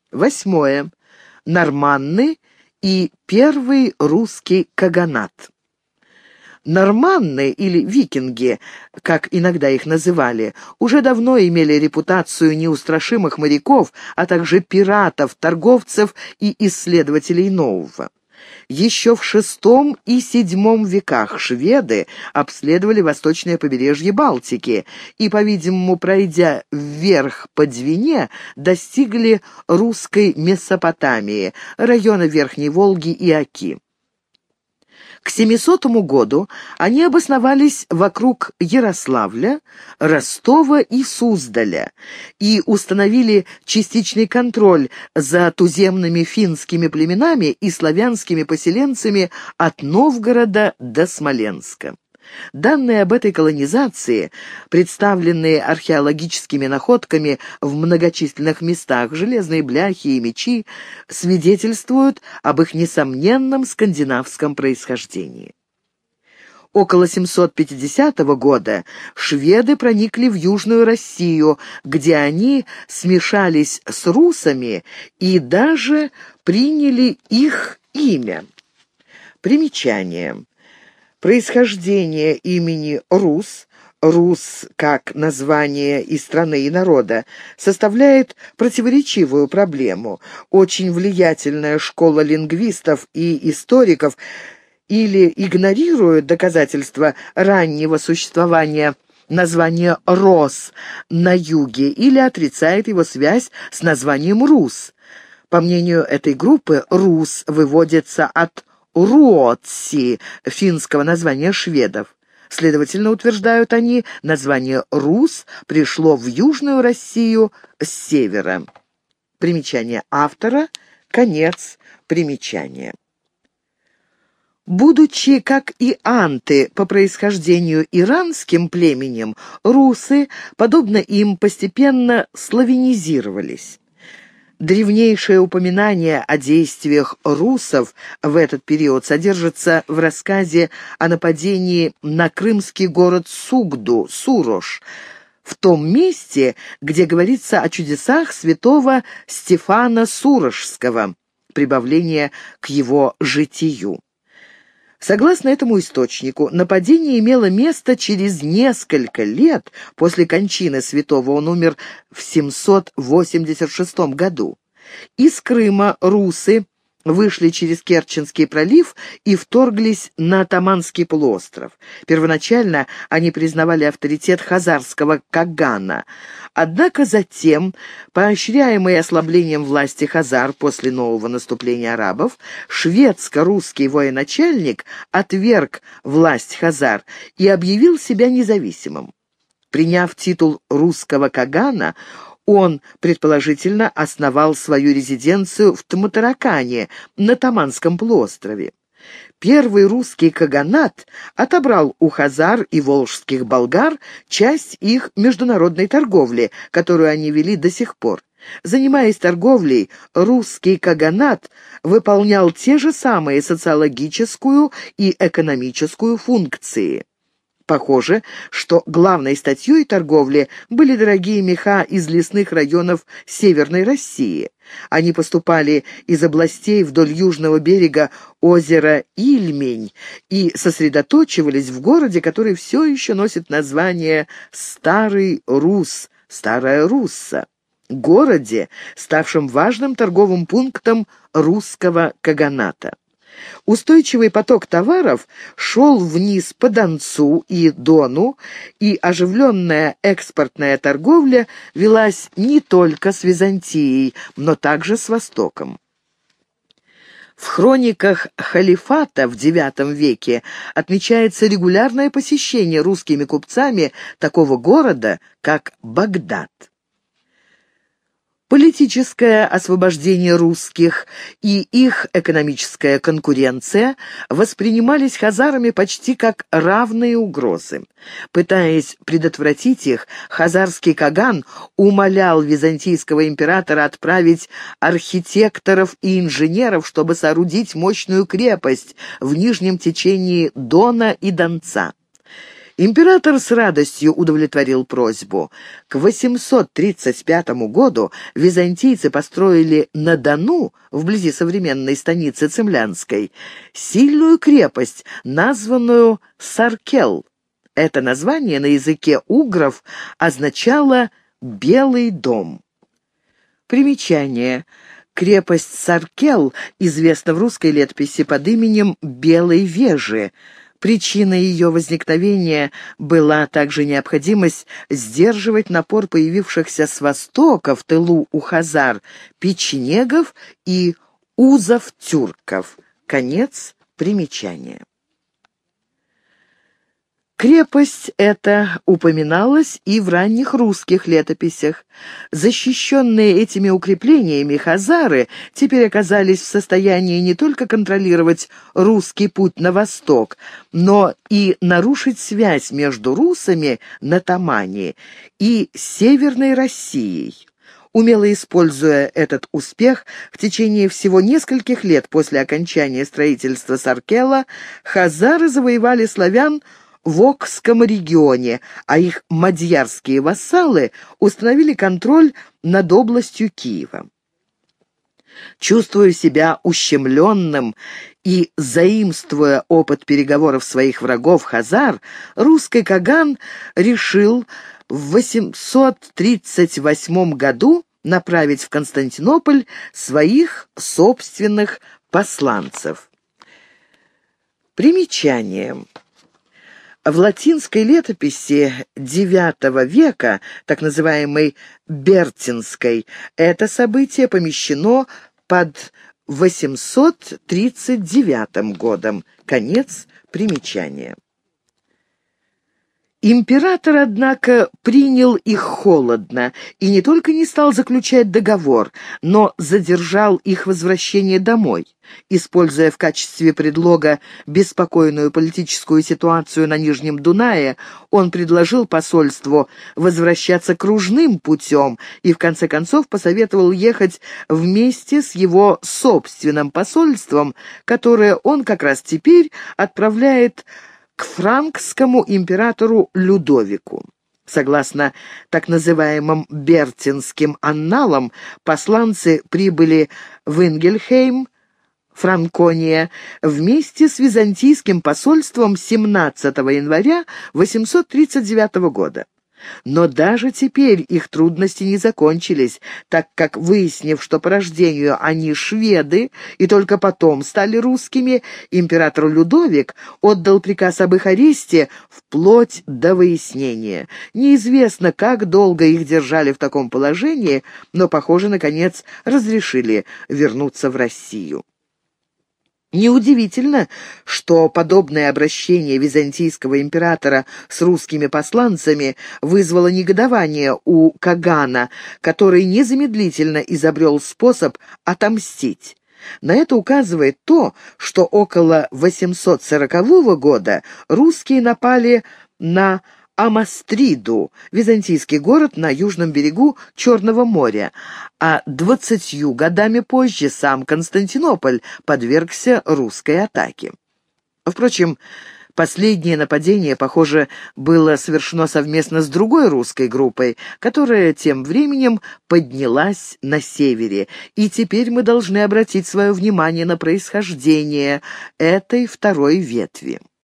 Восьмое. Норманны и первый русский каганат. Норманны, или викинги, как иногда их называли, уже давно имели репутацию неустрашимых моряков, а также пиратов, торговцев и исследователей нового. Еще в VI и VII веках шведы обследовали восточное побережье Балтики и, по-видимому, пройдя вверх по Двине, достигли русской Месопотамии, района Верхней Волги и Оки. К 700 году они обосновались вокруг Ярославля, Ростова и Суздаля и установили частичный контроль за туземными финскими племенами и славянскими поселенцами от Новгорода до Смоленска. Данные об этой колонизации, представленные археологическими находками в многочисленных местах, железные бляхи и мечи, свидетельствуют об их несомненном скандинавском происхождении. Около 750 года шведы проникли в Южную Россию, где они смешались с русами и даже приняли их имя. Примечание. Происхождение имени Рус, Рус как название и страны, и народа, составляет противоречивую проблему. Очень влиятельная школа лингвистов и историков или игнорирует доказательства раннего существования названия «Рос» на юге, или отрицает его связь с названием «Рус». По мнению этой группы, «Рус» выводится от Руотси, финского названия шведов. Следовательно, утверждают они, название «Рус» пришло в Южную Россию с севера. Примечание автора, конец примечания. Будучи, как и анты, по происхождению иранским племенем, русы, подобно им, постепенно славянизировались. Древнейшее упоминание о действиях русов в этот период содержится в рассказе о нападении на крымский город Сугду, Сурош, в том месте, где говорится о чудесах святого Стефана Сурошского, прибавление к его житию. Согласно этому источнику, нападение имело место через несколько лет после кончины святого, он умер в 786 году. Из Крыма русы вышли через Керченский пролив и вторглись на Таманский полуостров. Первоначально они признавали авторитет хазарского кагана. Однако затем, поощряемый ослаблением власти хазар после нового наступления арабов, шведско-русский военачальник отверг власть хазар и объявил себя независимым. Приняв титул русского кагана, он, предположительно, основал свою резиденцию в Тмутаракане, на Таманском полуострове. Первый русский каганат отобрал у хазар и волжских болгар часть их международной торговли, которую они вели до сих пор. Занимаясь торговлей, русский каганат выполнял те же самые социологическую и экономическую функции. Похоже, что главной статьей торговли были дорогие меха из лесных районов Северной России. Они поступали из областей вдоль южного берега озера Ильмень и сосредоточивались в городе, который все еще носит название Старый Рус, Старая Русса, городе, ставшем важным торговым пунктом русского каганата. Устойчивый поток товаров шел вниз по Донцу и Дону, и оживленная экспортная торговля велась не только с Византией, но также с Востоком. В хрониках халифата в IX веке отмечается регулярное посещение русскими купцами такого города, как Багдад. Политическое освобождение русских и их экономическая конкуренция воспринимались хазарами почти как равные угрозы. Пытаясь предотвратить их, хазарский каган умолял византийского императора отправить архитекторов и инженеров, чтобы соорудить мощную крепость в нижнем течении Дона и Донца. Император с радостью удовлетворил просьбу. К 835 году византийцы построили на Дону, вблизи современной станицы Цимлянской, сильную крепость, названную Саркел. Это название на языке угров означало «белый дом». Примечание. Крепость Саркел известна в русской летописи под именем Белой Вежи. Причиной ее возникновения была также необходимость сдерживать напор появившихся с востока в тылу у хазар печенегов и узов-тюрков. Конец примечания. Крепость эта упоминалась и в ранних русских летописях. Защищенные этими укреплениями хазары теперь оказались в состоянии не только контролировать русский путь на восток, но и нарушить связь между русами на Тамане и Северной Россией. Умело используя этот успех, в течение всего нескольких лет после окончания строительства Саркела хазары завоевали славян в Окском регионе, а их мадьярские вассалы установили контроль над областью Киева. Чувствуя себя ущемленным и заимствуя опыт переговоров своих врагов хазар, русский Каган решил в 838 году направить в Константинополь своих собственных посланцев. Примечание. В латинской летописи IX века, так называемой Бертинской, это событие помещено под 839 годом. Конец примечания. Император, однако, принял их холодно и не только не стал заключать договор, но задержал их возвращение домой. Используя в качестве предлога беспокойную политическую ситуацию на Нижнем Дунае, он предложил посольству возвращаться кружным путем и в конце концов посоветовал ехать вместе с его собственным посольством, которое он как раз теперь отправляет к франкскому императору Людовику. Согласно так называемым Бертинским анналам, посланцы прибыли в Ингельхейм, Франкония, вместе с византийским посольством 17 января 839 года. Но даже теперь их трудности не закончились, так как, выяснив, что по рождению они шведы и только потом стали русскими, император Людовик отдал приказ об их аресте вплоть до выяснения. Неизвестно, как долго их держали в таком положении, но, похоже, наконец разрешили вернуться в Россию. Неудивительно, что подобное обращение византийского императора с русскими посланцами вызвало негодование у Кагана, который незамедлительно изобрел способ отомстить. На это указывает то, что около 840 года русские напали на Амастриду, византийский город на южном берегу Черного моря, а 20 годами позже сам Константинополь подвергся русской атаке. Впрочем, последнее нападение, похоже, было совершено совместно с другой русской группой, которая тем временем поднялась на севере, и теперь мы должны обратить свое внимание на происхождение этой второй ветви.